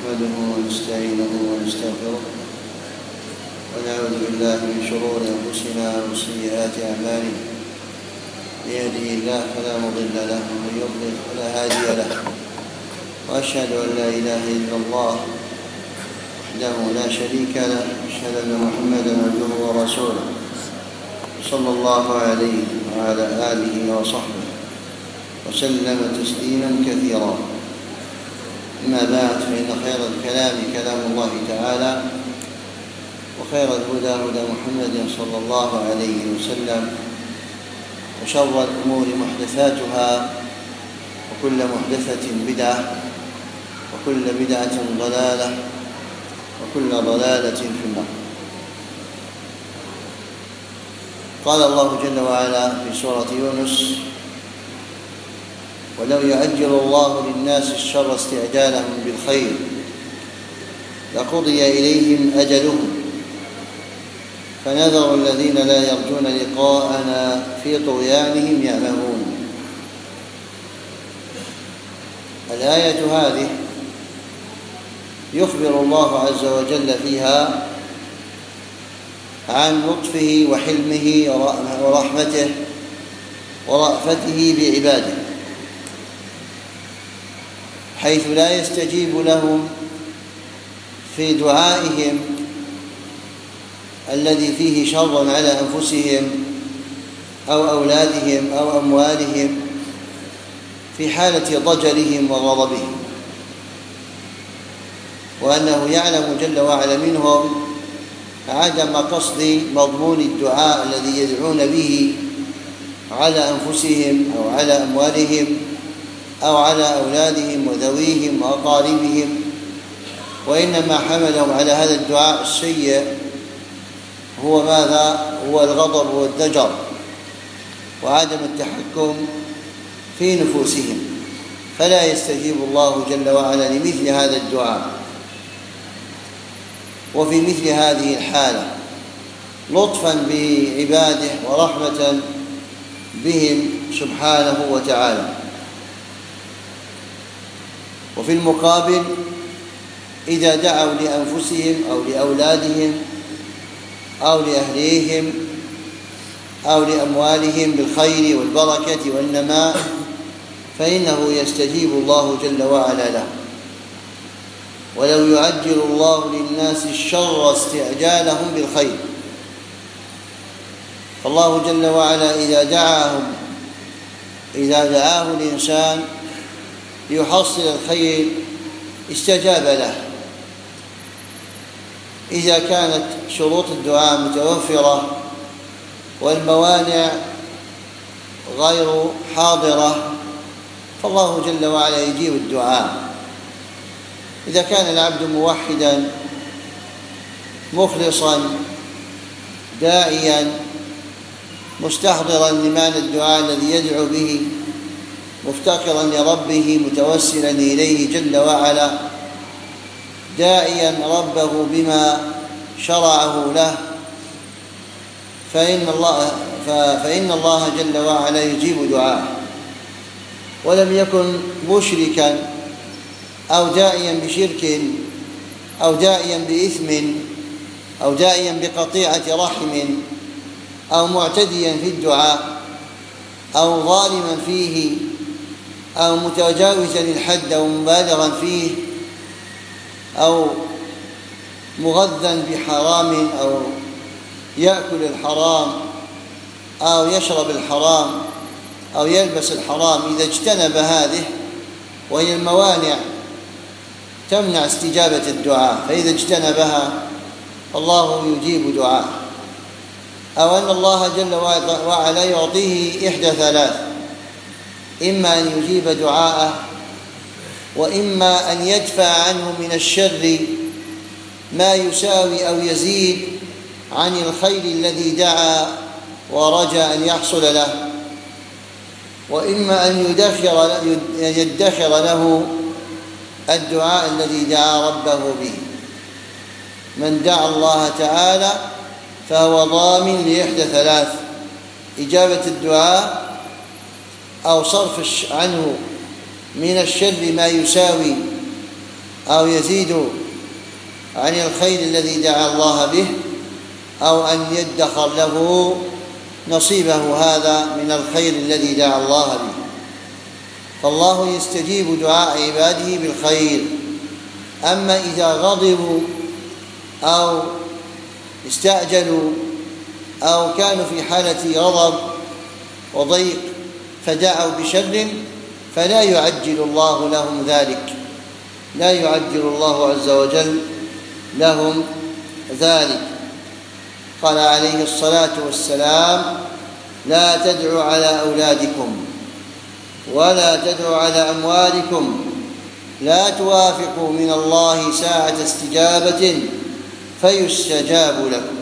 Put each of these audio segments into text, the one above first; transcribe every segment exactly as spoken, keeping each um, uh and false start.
نحمده ونستعينه ونستغفره ونعوذ بالله من شرور أنفسنا وسيئات أعمالنا. من يهده الله فلا مضل له ومن يضلل فلا هادي له، وأشهد أن لا إله إلا الله وحده لا شريك له، وأشهد أن محمدا عبده ورسوله صلى الله عليه وعلى آله وصحبه وسلم تسليما كثيرا. أما بعد، فإن خير الكلام كلام الله تعالى، وخير الهدى هدى محمد صلى الله عليه وسلم، وشر الأمور محدثاتها، وكل محدثة بدعة، وكل بدعة ضلالة، وكل ضلالة في النار. قال الله جل وعلا في سورة يونس: ولو يعجل الله للناس الشر استعجالهم بالخير لقضي إليهم أجلهم فنذر الذين لا يرجون لقاءنا في طغيانهم يعمهون. الآية هذه يخبر الله عز وجل فيها عن لطفه وحلمه ورحمته ورأفته بعباده، حيث لا يستجيب لهم في دعائهم الذي فيه شر على أنفسهم أو أولادهم أو أموالهم في حالة ضجرهم وغضبهم، وأنه يعلم جل وعلا منهم عدم قصد مضمون الدعاء الذي يدعون به على أنفسهم أو على أموالهم أو على أولادهم وذويهم وأقاربهم، وإنما حملهم على هذا الدعاء السيء هو ماذا؟ هو الغضب والضجر وعدم التحكم في نفوسهم، فلا يستجيب الله جل وعلا لمثل هذا الدعاء. وفي مثل هذه الحالة لطفا بعباده ورحمة بهم سبحانه وتعالى. وفي المقابل إذا دعوا لأنفسهم أو لأولادهم أو لأهليهم أو لأموالهم بالخير والبركة والنماء فإنه يستجيب الله جل وعلا له. ولو يعجل الله للناس الشر استعجالهم بالخير، فالله جل وعلا إذا دعاهم إذا دعاه الإنسان ليحصل الخير استجاب له، إذا كانت شروط الدعاء متوفرة والموانع غير حاضرة فالله جل وعلا يجيب الدعاء. إذا كان العبد موحدا مخلصا داعيا مستحضرا لمعنى الدعاء الذي يدعو به، مفتقرا لربه متوسلا إليه جل وعلا، داعيا ربه بما شرعه له، فإن الله, فإن الله جل وعلا يجيب دعاءه. ولم يكن مشركا أو داعيا بشرك أو داعيا بإثم أو داعيا بقطيعة رحم أو معتديا في الدعاء أو ظالما فيه أو متجاوزا الحد أو مبالغا فيه أو مغذا بحرام أو يأكل الحرام أو يشرب الحرام أو يلبس الحرام، إذا اجتنب هذه وهي الموانع تمنع استجابة الدعاء، فإذا اجتنبها الله يجيب دعاءه. أو أن الله جل وعلا يعطيه إحدى ثلاث: إما أن يجيب دعاءه، وإما أن يدفع عنه من الشر ما يساوي أو يزيد عن الخير الذي دعا ورجى أن يحصل له، وإما أن يدخر, يدخر له الدعاء الذي دعا ربه به. من دعا الله تعالى فهو ضامن لإحدى ثلاث: إجابة الدعاء أو صرف عنه من الشر ما يساوي أو يزيد عن الخير الذي دعا الله به، أو أن يدخر له نصيبه هذا من الخير الذي دعا الله به. فالله يستجيب دعاء عباده بالخير. أما إذا غضبوا أو استعجلوا أو كانوا في حالة غضب وضيق فدعوا بشر فلا يعجل الله لهم ذلك، لا يعجل الله عز وجل لهم ذلك. قال عليه الصلاة والسلام: لا تدعوا على أولادكم ولا تدعوا على أموالكم، لا توافقوا من الله ساعة استجابة فيستجاب لكم.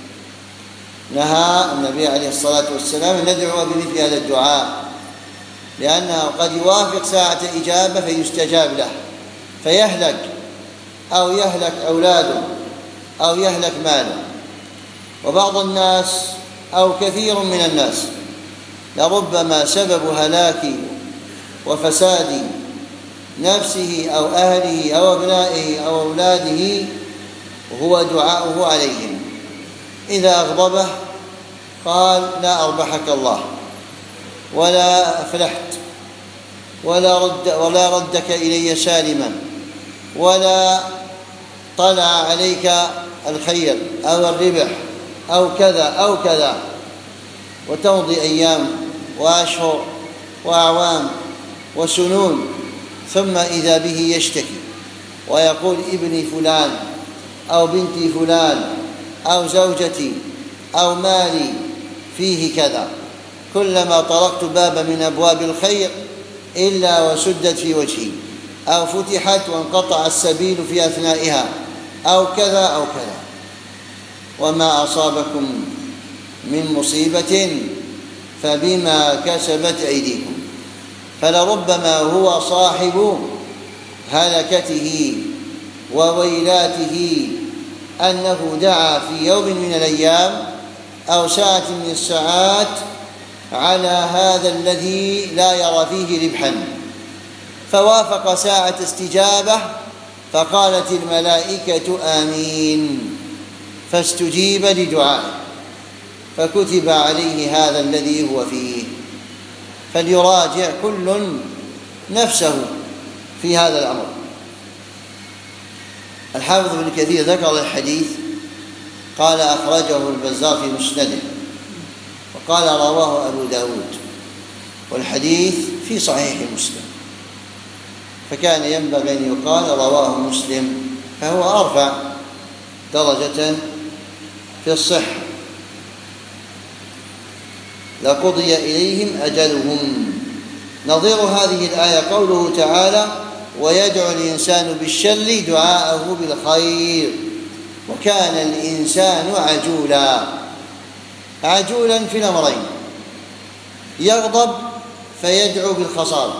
نهى النبي عليه الصلاة والسلام أن ندعو بمثل هذا الدعاء، لأنه قد يوافق ساعة إجابة فيستجاب له فيهلك، أو يهلك أولاده، أو يهلك ماله. وبعض الناس أو كثير من الناس لربما سبب هلاك وفساد نفسه أو أهله أو أبنائه أو أولاده هو دعاؤه عليهم. إذا أغضبه قال: لا أربحك الله، ولا أفلحت، ولا رد ولا ردك إلي سالما، ولا طلع عليك الخير أو الربح أو كذا أو كذا. وتمضي أيام وأشهر وأعوام وسنون، ثم إذا به يشتكي ويقول: ابني فلان أو بنتي فلان أو زوجتي أو مالي فيه كذا، كلما طرقت بابا من أبواب الخير إلا وسدت في وجهي، أو فتحت وانقطع السبيل في أثنائها، أو كذا أو كذا. وما أصابكم من مصيبة فبما كسبت أيديكم. فلربما هو صاحب هلكته وويلاته أنه دعا في يوم من الأيام أو ساعة من الساعات على هذا الذي لا يرى فيه ربحا، فوافق ساعة استجابة فقالت الملائكة آمين، فاستجيب لدعائه، فكتب عليه هذا الذي هو فيه. فليراجع كل نفسه في هذا الأمر. الحافظ ابن كثير ذكر الحديث قال: أخرجه البزار في مسنده، وقال: رواه أبو داود، والحديث في صحيح مسلم، فكان ينبغي أن يقال رواه مسلم، فهو أرفع درجة في الصحة. لقضي إليهم أجلهم. نظير هذه الآية قوله تعالى: ويدعو الإنسان بالشر دعاءه بالخير، وكان الإنسان عجولا. عجولا في الأمرين: يغضب فيدعو بالخسارة،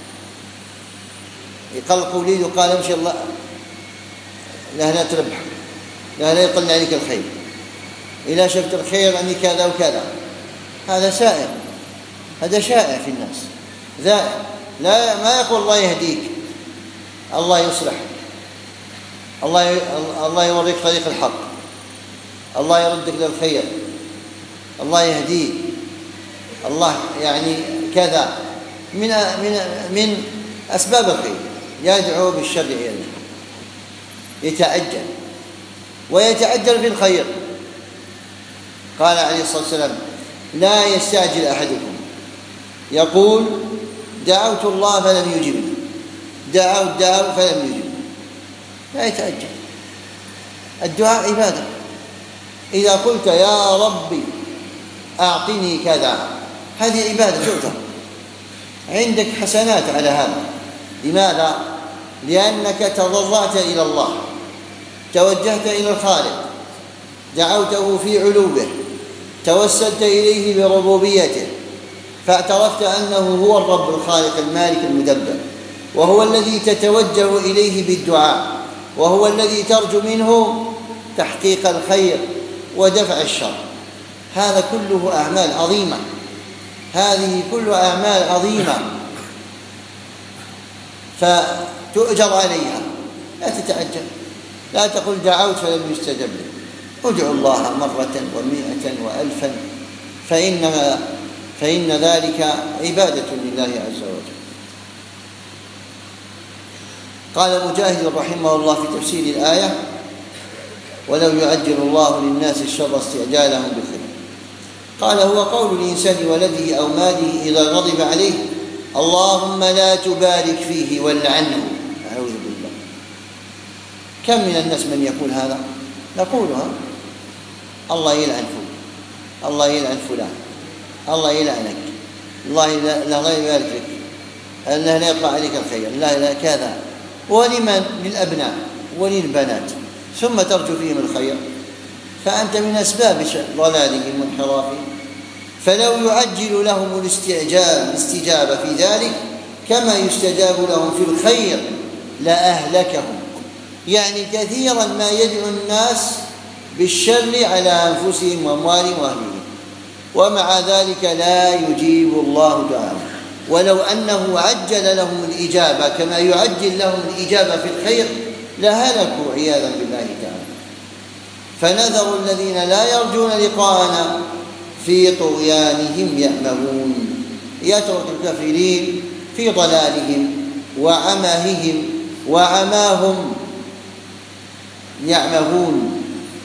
يقلق وليده قال: امشي الله لا لا تربح، لا لا يقل عليك الخير، إذا شفت الخير أني كذا وكذا. هذا سائر، هذا شائع في الناس، ذائع. لا ما يقول الله يهديك، الله يصلح، الله الله يوريك طريق الحق، الله يردك للخير، الله يهديك، الله يعني كذا من من من أسباب الخير. يدعو بالشر إليه، يتعجل ويتعجل في الخير. قال عليه الصلاة والسلام: لا يستعجل أحدكم يقول: دعوت الله فلم يجبني، دعوت دعوت فلم يجبني. لا يتعجل. الدعاء عبادة. إذا قلت: يا ربي أعطني كذا، هذه عبادة تعتبر عندك حسنات على هذا. لماذا؟ لأنك تضرعت إلى الله، توجهت إلى الخالق، دعوته في علوه، توسلت إليه بربوبيته، فاعترفت أنه هو الرب الخالق المالك المدبر، وهو الذي تتوجه إليه بالدعاء، وهو الذي ترجو منه تحقيق الخير ودفع الشر. هذا كله أعمال عظيمة، هذه كلها أعمال عظيمة فتؤجر عليها. لا تتعجل، لا تقول دعوت فلم يستجب لي. ادعو الله مرة ومئة وألفا، فإن فإن ذلك عبادة لله عز وجل. قال مجاهد رحمه الله في تفسير الآية: ولو يعجل الله للناس الشر استعجالهم بالخير. قال: هو قول الإنسان ولده أو ماله إذا غضب عليه: اللهم لا تبارك فيه والعنه. أعوذ بالله. كم من الناس من يقول هذا؟ نقولها: الله يلعن فلان، الله يلعن فلان، الله يلعنك، الله لا يبارك لك، الله لا يقع عليك الخير، لا لا كذا. ولمن؟ للأبناء وللبنات، ثم ترجو فيهم الخير، فأنت من أسباب ضلالهم وانحرافهم. فلو يعجل لهم الاستعجال الاستجابة في ذلك كما يستجاب لهم في الخير لأهلكهم. يعني كثيرا ما يدعو الناس بالشر على أنفسهم وأموالهم وأهلهم، ومع ذلك لا يجيب الله دعاءهم. ولو أنه عجل لهم الإجابة كما يعجل لهم الإجابة في الخير لهلكوا عياذا بالله تعالى. فنذر الذين لا يرجون لقاءنا في طغيانهم يأمهون. يترك الكافرين في ضلالهم وعماههم وعماهم يعمهون.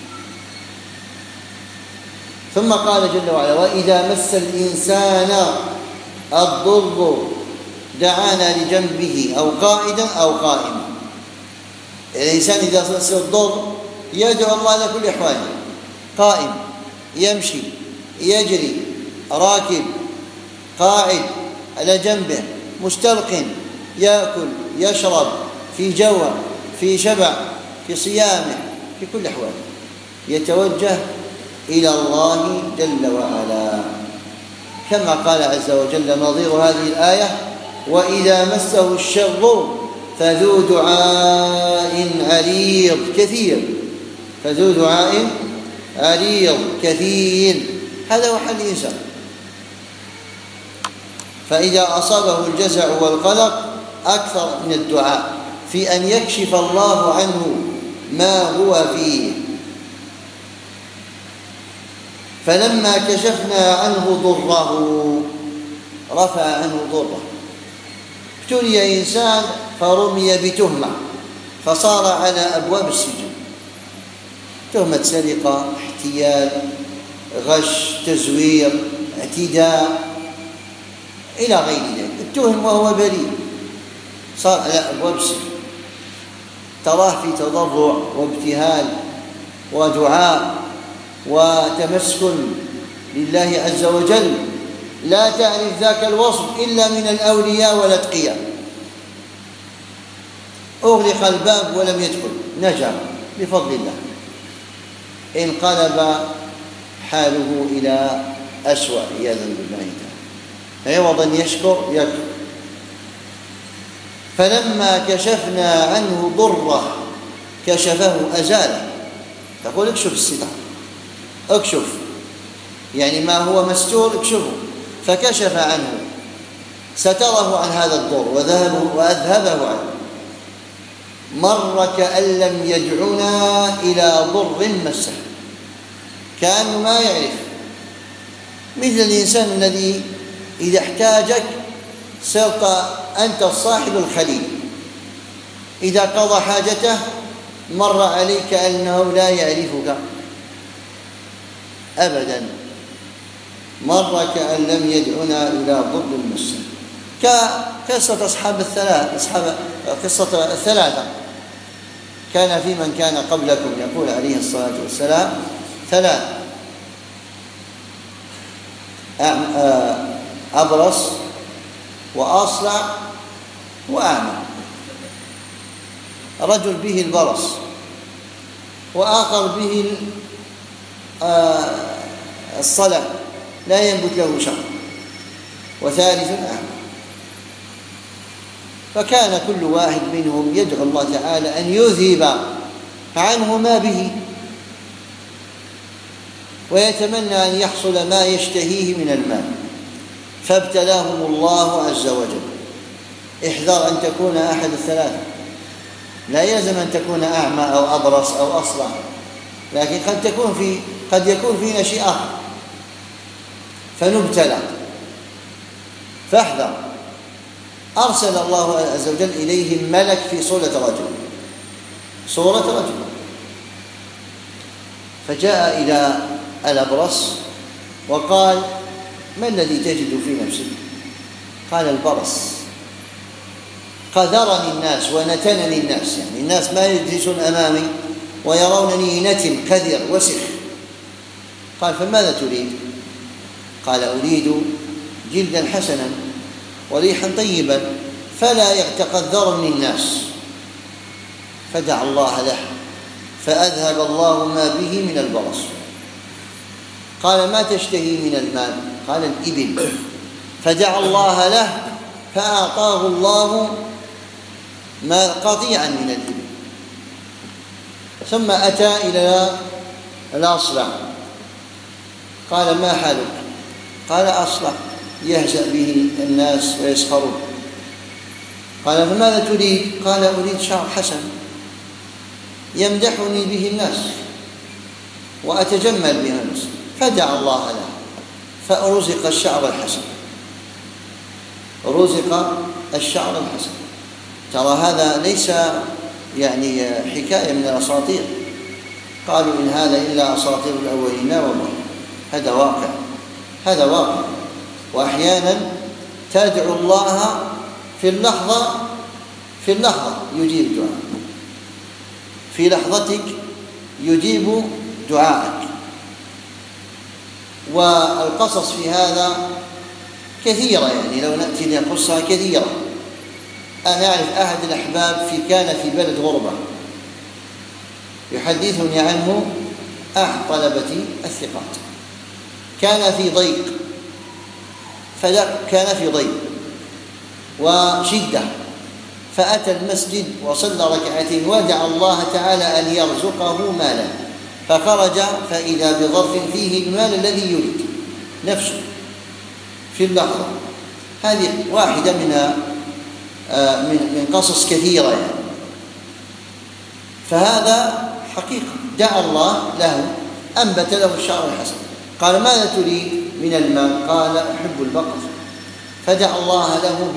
ثم قال جل وعلا: وإذا مس الإنسان الضر دعانا لجنبه أو قاعدا أو قائما. الإنسان إذا مس الضر يدعو الله على كل أحواله: قائم، يمشي، يجري، راكب، قاعد، على جنبه، مستلق، يأكل، يشرب، في جوع، في شبع، في صيامه، في كل أحواله يتوجه إلى الله جل وعلا، كما قال عز وجل نظير هذه الآية: وإذا مسه الشر فذو دعاء عريض كثير. فذو دعاء عريض كثير، هذا هو حال الإنسان. فإذا أصابه الجزع والقلق أكثر من الدعاء في أن يكشف الله عنه ما هو فيه. فلما كشفنا عنه ضره رفع عنه ضره. ابتلي إنسان فرمي بتهمة فصار على أبواب السجن، تهمة سرقة، احتيال، غش، تزوير، اعتداء إلى غير ذلك. اتهم وهو بريء، صار على أبواب السجن. تراه في تضرع وابتهال ودعاء وتمسكن لله عز وجل، لا تعرف ذاك الوصف إلا من الأولياء والأتقياء. أغلق الباب ولم يدخل، نجا بفضل الله. انقلب حاله إلى أسوأ عياذا بالله تعالى. عوضا يشكر يكفر. فلما كشفنا عنه ضره كشفه أزاله. تقول: اكشف الستر، اكشف، يعني ما هو مستور اكشفه. فكشف عنه، ستره عن هذا الضر وأذهبه عنه. مر كأن لم يدعنا إلى ضر مسه، كأنه ما يعرف. مثل الإنسان الذي إذا احتاجك صرت أنت الصاحب الخليل، إذا قضى حاجته مر عليك أنه لا يعرفك أبدا. مر كأن لم يدعنا إلى ضر مسه. كقصة أصحاب الثلاثة أصحاب قصة الثلاثة كان في من كان قبلكم يقول عليه الصلاة والسلام: ثلاث: أبرص وأصلع وأعمى. رجل به البرص، وآخر به الصلع لا ينبت له شعر، وثالث أعمى. فكان كل واحد منهم يدعو الله تعالى أن يذهب عنه ما به، ويتمنى أن يحصل ما يشتهيه من المال. فابتلاهم الله عز وجل. احذر أن تكون أحد الثلاثة. لا يلزم أن تكون أعمى أو أبرص أو أصلع، لكن قد تكون في قد يكون فينا شيء آخر فنبتلى، فاحذر. أرسل الله عز وجل إليهم ملك في صورة رجل صورة رجل فجاء إلى الأبرص وقال: ما الذي تجد في نفسك؟ قال: البرص. قذرني الناس ونتنني الناس، يعني الناس ما يجلسون أمامي ويرونني نتن كذر وسخ. قال: فماذا تريد؟ قال: أريد جلدا حسنا وريحا طيبا فلا يتقذرني الناس. فدعا الله له فأذهب الله ما به من البرص. قال: ما تشتهي من المال؟ قال: الإبل. فدعا الله له فأعطاه الله ما قطيعا من الإبل. ثم أتى إلى الأصلع قال: ما حالك؟ قال: أصلع. يهزأ به الناس ويسخرون. قال: فماذا تريد؟ قال: أريد شعر حسن يمدحني به الناس وأتجمل به الناس. فدعا الله له فرزق الشعر الحسن رزق الشعر الحسن. ترى هذا ليس يعني حكاية من الأساطير. قالوا: إن هذا إلا أساطير الأولين. لا والله، هذا واقع، هذا واقع. وأحيانا تدعو الله في اللحظة في اللحظة يجيب دعاء، في لحظتك يجيب دعائك. والقصص في هذا كثيرة، يعني لو نأتي لقصة كثيرة. أنا أعرف أحد الأحباب في كان في بلد غربة يحدثني عنه أحد طلبة الثقات. كان في ضيق فلا كان في ضيق وشدة، فأتى المسجد وصلى ركعتين ودعا الله تعالى أن يرزقه مالا، فخرج فإذا بظرف فيه المال الذي يريد نفسه في اللحظة. هذه واحدة من من قصص كثيرة يعني. فهذا حقيقة دعا الله له أنبت له الشعر الحسن. قال: ماذا تريد من المال؟ قال: أحب البقر. فدعا الله له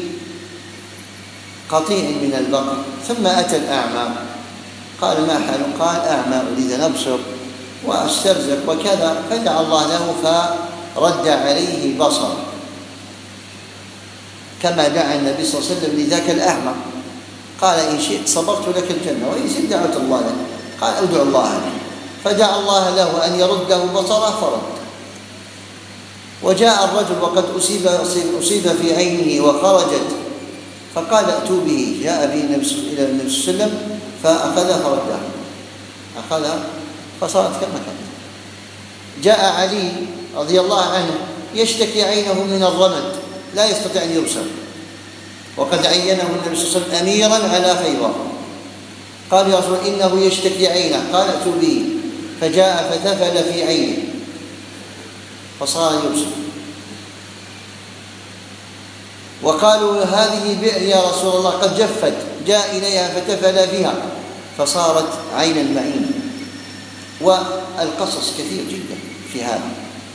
بقطيع من البقر. ثم أتى الأعمى قال: ما حاله؟ قال: أعمى أريد أن أبصر وأسترزق وكذا. فدعا الله له فرد عليه بصر كما دعا النبي صلى الله عليه وسلم لذاك الأعمى. قال: إن شئت صبرت لك الجنة وإن شئت دعوت الله لك. قال: أدعو الله لك. فدعا الله له أن يرده بصره فرد. وجاء الرجل وقد أصيب, أصيب في عينه وخرجت، فقال: ائتوا به. جاء به إلى النبي صلى الله عليه وسلم فأخذ فرده، أخذها فصارت كما كانت. جاء علي رضي الله عنه يشتكي عينه من الرمد لا يستطيع أن يبصر، وقد عينه النبي صلى الله عليه وسلم أميرا على خيبر. قال: يا رسول الله إنه يشتكي عينه. قال: ائتوا به. فجاء فتفل في عينه فصار يبصر. وقالوا: هذه بئر يا رسول الله قد جفت. جاء إليها فتفل فيها فصارت عينا معينا. والقصص كثير جدا في هذا.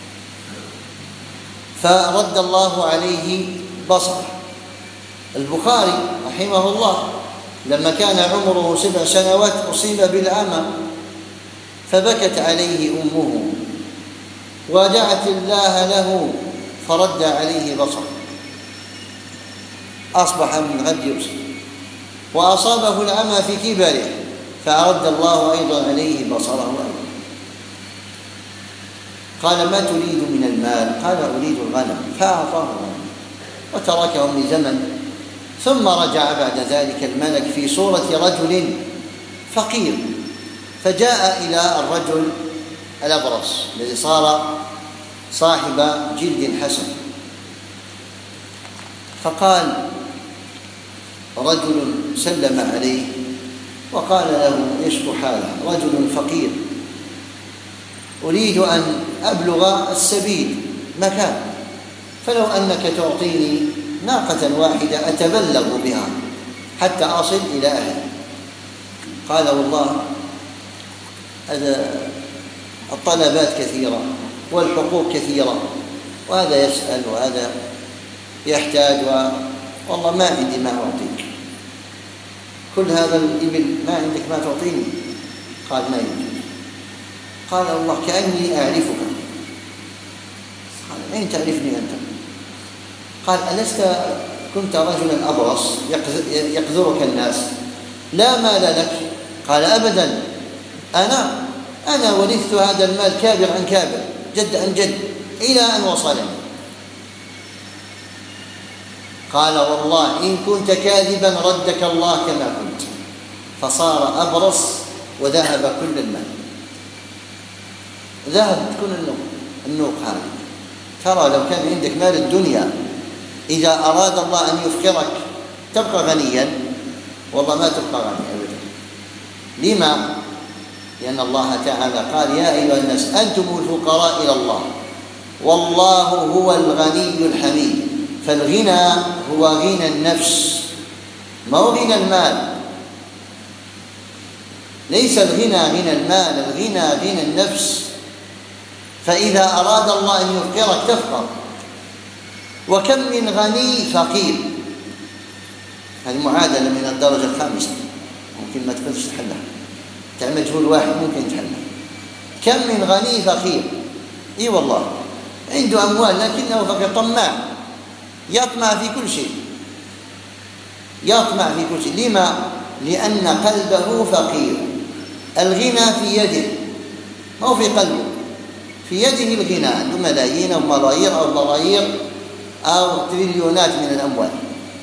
فرد الله عليه بصره. البخاري رحمه الله لما كان عمره سبع سنوات أصيب بالعمى فبكت عليه أمه ودعت الله له فرد عليه بصره، أصبح من غد يبصر. وأصابه العمى في كبره فأرد الله أيضا عليه بصره أيضا. قال: ما تريد من المال؟ قال: أريد الغنم. فأعطاه الغنم وتركهم لزمن. ثم رجع بعد ذلك الملك في صورة رجل فقير، فجاء إلى الرجل الأبرص الذي صار صاحب جلد حسن، فقال: رجل سلم عليه وقال له يشكو حاله، رجل فقير أريد أن أبلغ السبيل مكان، فلو أنك تعطيني ناقة واحدة أتبلغ بها حتى أصل إلى أهلي. قال والله هذا الطلبات كثيرة والحقوق كثيرة، وهذا يسأل وهذا يحتاج، و... والله ما عندي ما أعطيك، كل هذا الإبل ما عندك ما تعطيني؟ قال ما يمكن. قال الله كأني أعرفك. قال أين تعرفني أنت؟ قال ألست كنت رجلا أبرص يقذرك الناس لا مال لك؟ قال أبدا، أنا أنا ورثت هذا المال كابر عن كابر جد عن جد إلى أن وصلني. قال والله إن كنت كاذبا ردك الله كما كنت، فصار أبرص وذهب كل المال، ذهبت كل النوق النوق هذه. ترى لو كان عندك مال الدنيا إذا أراد الله أن يفقرك تبقى غنيا، والله ما تبقى غني أبدا. لما؟ لأن الله تعالى قال يا أيها الناس أنتم الفقراء إلى الله والله هو الغني الحميد. فالغنى هو غنى النفس، ما هو غنى المال. ليس الغنى غنى المال، الغنى غنى النفس. فإذا أراد الله أن يفقرك تفقر. وكم من غني فقير، هذه معادلة من الدرجة الخامسة، ممكن ما تقدرش تحلها، تعمل مجهول واحد ممكن تحلها. كم من غني فقير، اي والله عنده أموال لكنه فقير طماع، يطمع في كل شيء، يطمع في كل شيء. لما؟ لأن قلبه فقير. الغنى في يده، ما هو في قلبه، في يده الغنى، عنده ملايين أو ملايير أو ملايير أو تريليونات من الأموال،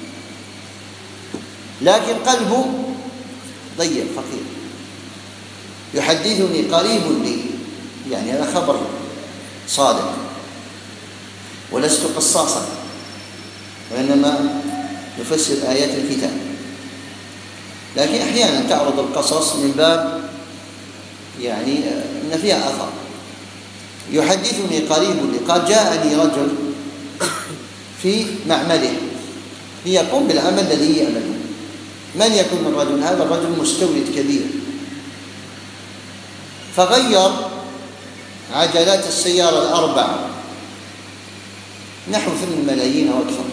لكن قلبه ضيق فقير. يحدثني قريب لي، يعني هذا خبر صادق ولست قصاصا، وإنما نفسر آيات الكتاب، لكن أحيانا تعرض القصص من باب يعني أن فيها أثر. يحدثني قريب لي قال جاءني رجل في معمله ليقوم بالعمل الذي يعمله. من يكون الرجل هذا؟ الرجل مستورد كبير، فغير عجلات السيارة الأربع نحو ثمان ملايين أو أكثر.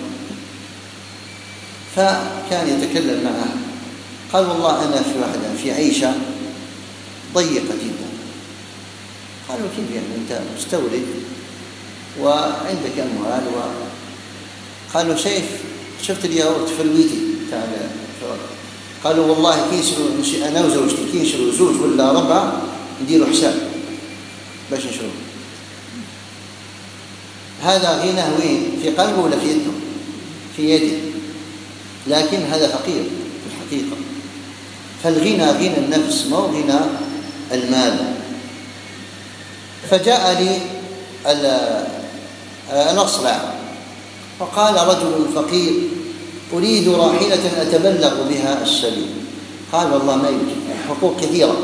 فكان يتكلم معه قال والله أنا في واحدة في عيشة ضيقة جدا. قالوا كيف يعني أنت مستورد وعندك أموال و... قالوا شايف شفت الياغورت فلويتي تعال. قالوا والله كينشروا أنا وزوجتي كينشروا زوج ولا ربع نديروا حساب باش نشرب. هذا غنى وين؟ في قلبه ولا في يده؟ في يده، لكن هذا فقير في الحقيقة. فالغنى غنى النفس، ما هو غنى المال. فجاء لي الأصلع فقال رجل فقير أريد راحلة أتبلغ بها السبيل. قال والله ما يمكن، حقوق كثيرة.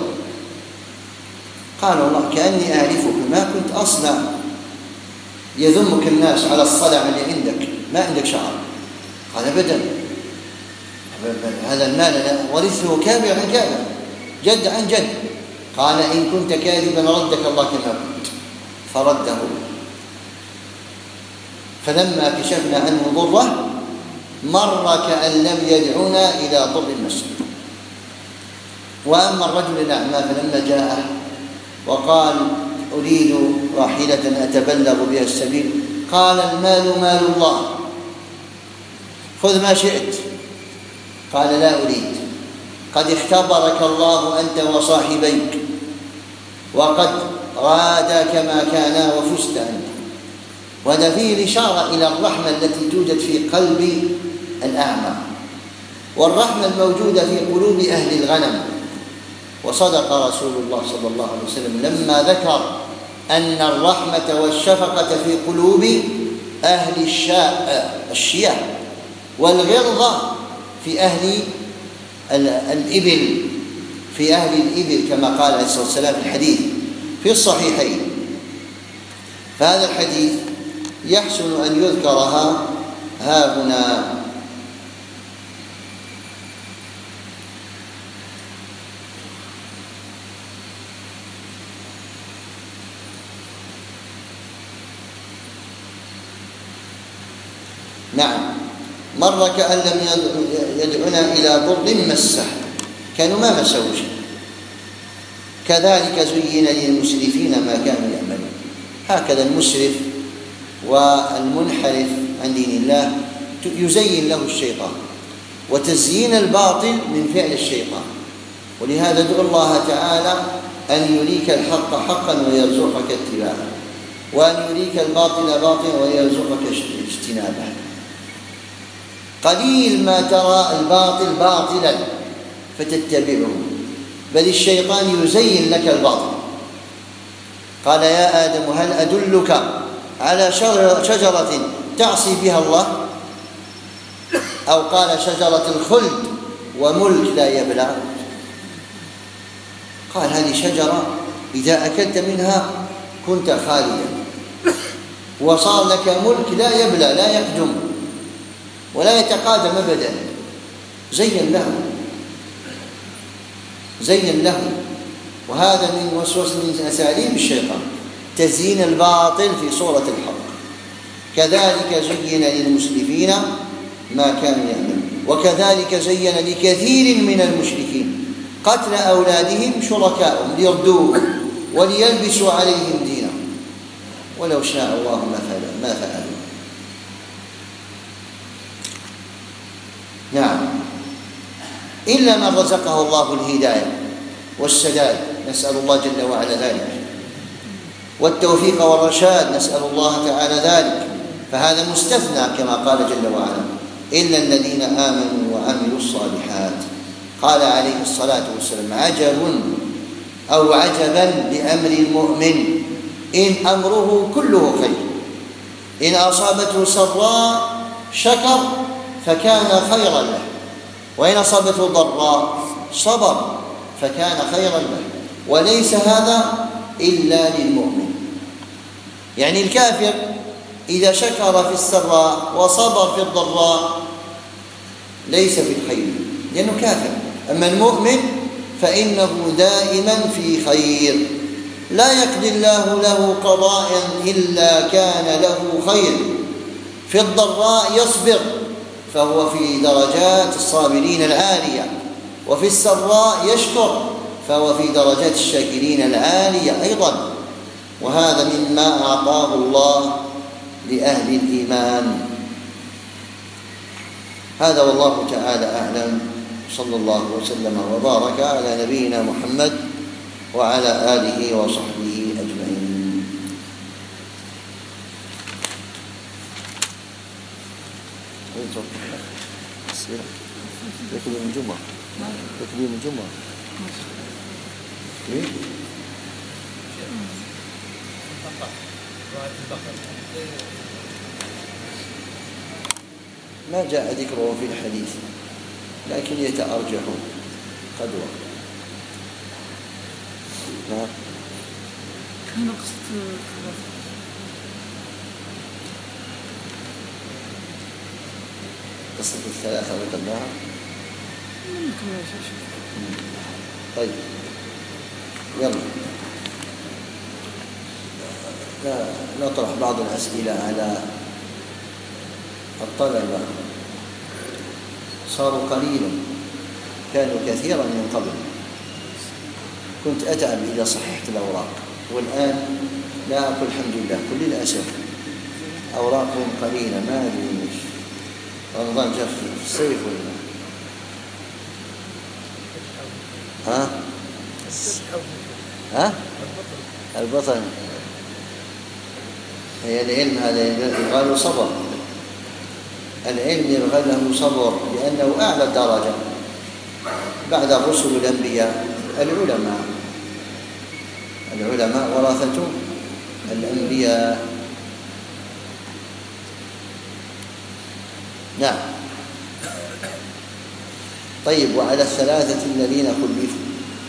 قال والله كأني أعرفك، ما كنت أصنع يذمك الناس على الصلع اللي عندك، ما عندك شعر. قال أبدا، هذا المال أنا ورثه كابر عن كابر جد عن جد. قال إن كنت كاذبا ردك الله كما كنت، فرده. فلما كشفنا عنه ضره مر كأن لم يدعنا إلى ضر مسه. وأما الرجل الأعمى فلما جاءه وقال أريد راحلة أتبلغ بها السبيل قال المال مال الله خذ ما شئت. قال لا أريد، قد اختبرك الله أنت وصاحبيك وقد غادا كما كانا وفزت أنت. وهذا فيه الإشارة إلى الرحمة التي توجد في قلب الأعمى، والرحمة الموجودة في قلوب أهل الغنم. وصدق رسول الله صلى الله عليه وسلم لما ذكر أن الرحمة والشفقة في قلوب أهل الشاء الشياه، والغلظة في أهل الإبل في أهل الإبل كما قال عليه الصلاة والسلام في الحديث في الصحيحين. فهذا الحديث يحسن أن يذكرها ها هنا. نعم، مر كأن لم يدعنا إلى ضر مسه، كانوا ما مسوا شيء. كذلك زين للمسرفين ما كانوا يعملون. هكذا المسرف والمنحرف عن دين الله يزين له الشيطان، وتزيين الباطل من فعل الشيطان. ولهذا ادعو الله تعالى أن يريك الحق حقا ويرزقك اتباعه، وأن يريك الباطل باطلا ويرزقك اجتنابه. قليل ما ترى الباطل باطلا فتتبعه، بل الشيطان يزين لك الباطل. قال يا آدم هل أدلك على شجرة تعصي بها الله؟ أو قال شجرة الخلد وملك لا يبلى؟ قال هذه شجرة إذا أكلت منها كنت خالدا، وصار لك ملك لا يبلى لا يقدم ولا يتقادم أبدا. زين له زين له وهذا من وسوس من أساليب الشيطان، تزيين الباطل في صورة الحق. كذلك زين للمسرفين ما كانوا يعملون. وكذلك زين لكثير من المشركين قتل أولادهم شركاءهم ليردوهم وليلبسوا عليهم دينهم ولو شاء الله ما فعلوا. نعم، إلا من رزقه الله الهداية والسداد، نسأل الله جل وعلا ذلك، والتوفيق والرشاد، نسأل الله تعالى ذلك، فهذا مستثنى كما قال جل وعلا إلا الذين آمنوا وعملوا الصالحات. قال عليه الصلاة والسلام عجب أو عجبا لأمر المؤمن إن أمره كله خير، إن أصابته سراء شكر فكان خيرا له، وإن أصابته ضراء صبر فكان خيرا له، وليس هذا إلا للمؤمن. يعني الكافر إذا شكر في السراء وصبر في الضراء ليس في الخير لأنه كافر. أما المؤمن فإنه دائما في خير، لا يقضي الله له قضاء إلا كان له خير. في الضراء يصبر فهو في درجات الصابرين العالية، وفي السراء يشكر فهو في درجات الشاكرين العالية أيضا. وهذا مما أعطاه الله لأهل الإيمان. هذا والله تعالى أعلم. صلى الله وسلم وبارك على نبينا محمد وعلى آله وصحبه أجمعين. تكبير من جمعة تكبير من جمعة ما جاء ذكره في الحديث لكن يتأرجح قدوة. نعم. كان قصة قصة الثلاثة ذكرناها. طيب يلا نطرح بعض الأسئلة على الطلبة. صاروا قليلا، كانوا كثيرا من قبل. كنت أتعب إذا صححت الأوراق، والآن لا أقول الحمد لله كل الأسف أوراقهم قليلة. ما أدري ليش، رمضان جاء في الصيف ولا ها ها البطن. هي العلم هذا يبغى له صبر، العلم يبغى له صبر لأنه أعلى درجة بعد الرسل والأنبياء. العلماء العلماء ورثة الأنبياء. نعم. طيب، وعلى الثلاثة الذين خلفوا،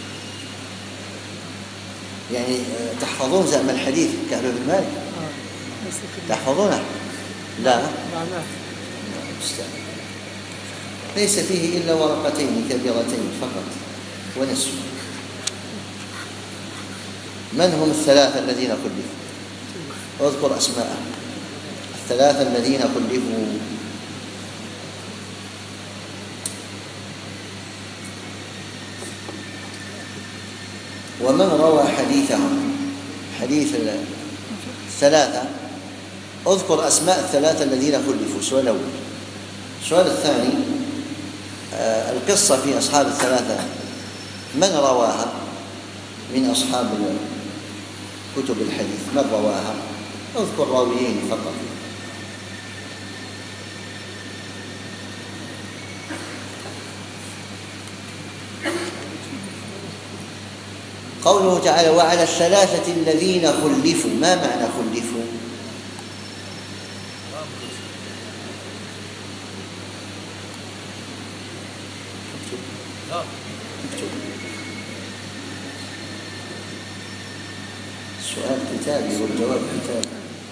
يعني تحفظون زعم الحديث كعب بن مالك؟ تحفظونه؟ لا، ليس فيه إلا ورقتين كبيرتين فقط ونصف. من هم الثلاثة الذين خلفوا؟ اذكر أسماءهم. الثلاثة الذين خلفوا ومن روى حديثهم حديث الثلاثة اذكر أسماء الثلاثة الذين خلفوا. السؤال الأول. السؤال الثاني آه القصة في أصحاب الثلاثة من رواها من أصحاب كتب الحديث؟ من رواها؟ اذكر راويين فقط. قوله تعالى وعلى الثلاثة الذين خلفوا، ما معنى خلفوا؟ السؤال كتابي والجواب كتابي.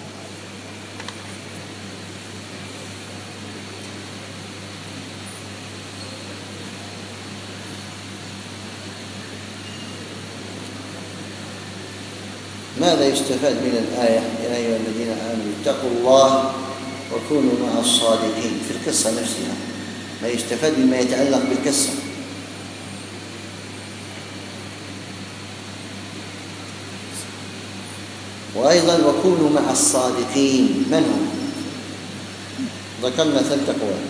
ماذا يستفاد من الآية يا أيها الذين آمنوا اتقوا الله وكونوا مع الصادقين في القصة نفسها؟ ما يستفاد مما يتعلق بالقصة. وأيضا وكونوا مع الصادقين، من هم؟ ذكرنا ثلاث أقوال.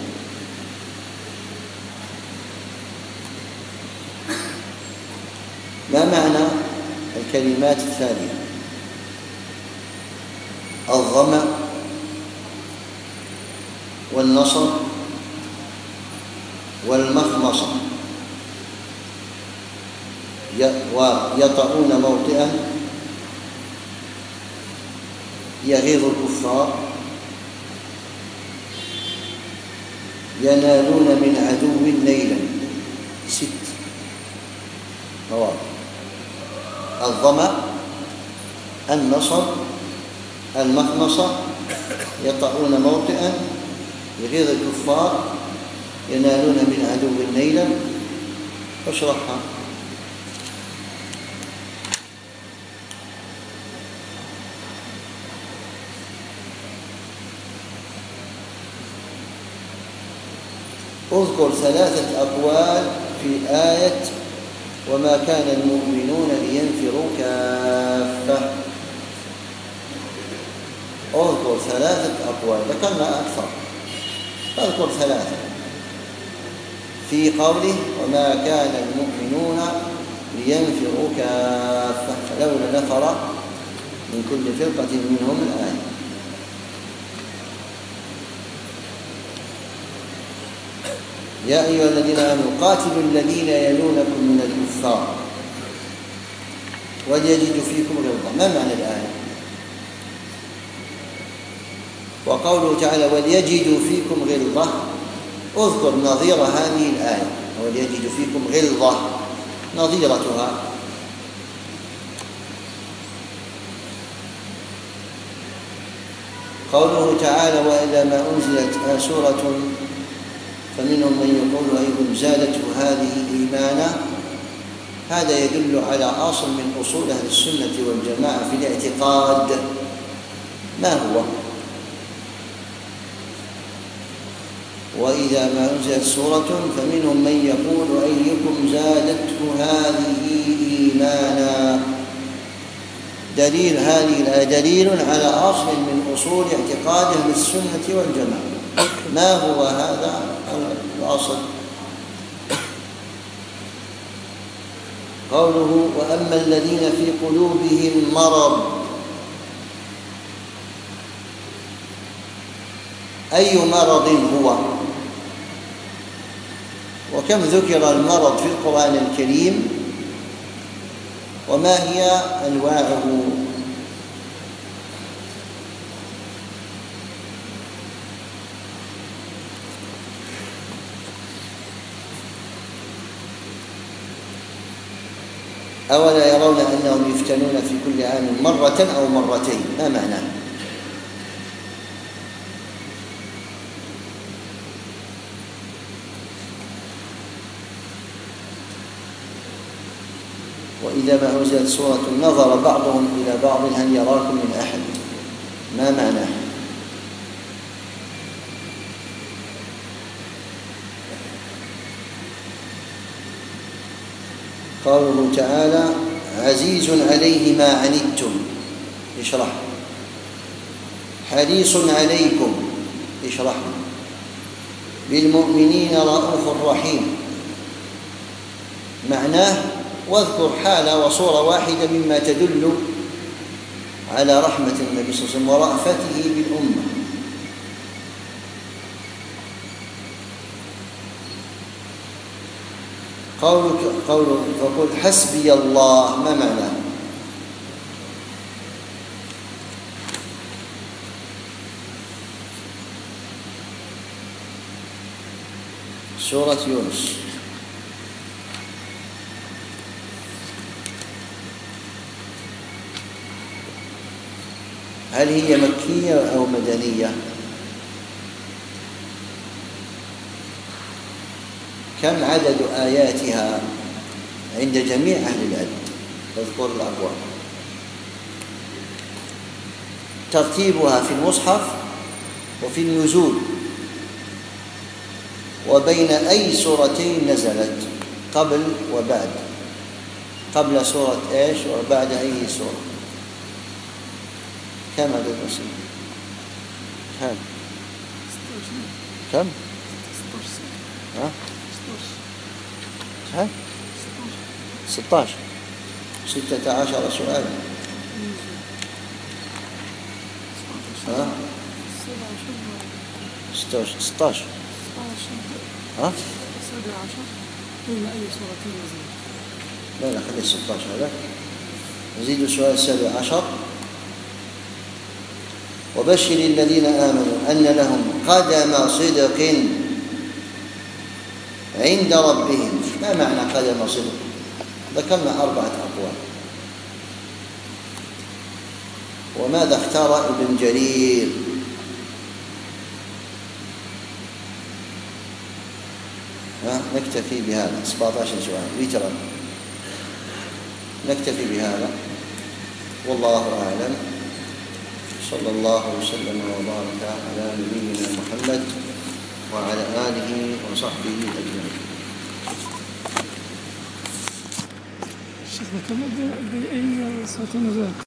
ما معنى الكلمات الثانية؟ الظمأ والنصر والمخمصة ويطؤون موطئا يغيظ الكفار، ينالون من عدو ليلا. ست مواضع: الظمأ، النصر، المخمصة، يطؤون موطئا يغيظ الكفار، ينالون من عدو ليلا. اشرحها. اذكر ثلاثة أقوال في آية وما كان المؤمنون لينفروا كافة. اذكر ثلاثة أقوال، ذكرنا أكثر، اذكر ثلاثة في قوله وما كان المؤمنون لينفروا كافة فلولا نفر من كل فرقة منهم الآية. يا أيها الذين آمنوا قاتلوا الذين يلونكم من الكفار وليجدوا فيكم غلظة. ما معنى الآية؟ وقوله تعالى وليجدوا فيكم غلظة، اذكر نظير هذه الآية وليجدوا فيكم غلظة، نظيرتها. قوله تعالى وإذا ما أنزلت سورة فمنهم من يقول أيكم زادته هذه إيمانا. هذا يدل على أصل من أصول أهل السنة والجماعة في الاعتقاد. ما هو؟ وإذا ما أنزلت سورة فمنهم من يقول أيكم زادته هذه إيمانا. دليل هذه الآية دليل على أصل من أصول اعتقاد أهل السنة والجماعة. ما هو هذا الأصل؟ قوله وأما الذين في قلوبهم مرض. أي مرض هو؟ وكم ذكر المرض في القرآن الكريم؟ وما هي أنواعه؟ أولا يرون أنهم يفتنون في كل عام مرة أو مرتين. ما معناه؟ وإذا ما أنزلت سورة نظر بعضهم إلى بعض هل يراكم من أحد. ما معناه؟ قوله تعالى عزيز عليه ما عنتم، اشرح. حريص عليكم، اشرح. بالمؤمنين رؤوف رحيم. معناه واذكر حالة وصورة واحدة مما تدل على رحمة النبي صلى الله عليه وسلم ورأفته بالأمة. قولك قول فقل حسبي الله، ما معناه؟ سورة يونس. هل هي مكية أو مدنية؟ كم عدد آياتها عند جميع أهل العلم؟ اذكر الأقوال. ترتيبها في المصحف وفي النزول، وبين أي سورتين نزلت، قبل وبعد. قبل سورة إيش وبعد أي سورة؟ كم عدد المسلمين؟ كم؟ كم؟ ها؟ ها؟ ستة عشر. ستة عشر سؤالا. ها؟ ستة عشر. ها؟ سبع عشر بين أي سورتين نزلت؟ لا لا خلي ستة عشر هذا. نزيد السؤال السابع عشر. وبشر الذين آمنوا أن لهم قدم صدق عند ربهم. ما معنى قدم صدق؟ ذكرنا أربعة أقوال. وماذا اختار ابن جرير؟ ها؟ نكتفي بهذا. سبعة عشر سؤال ويترا، نكتفي بهذا والله أعلم. صلى الله وسلم وبارك على نبينا محمد وعلى آله وصحبه أجمعين. الشيخ كم بأي صوت نزل؟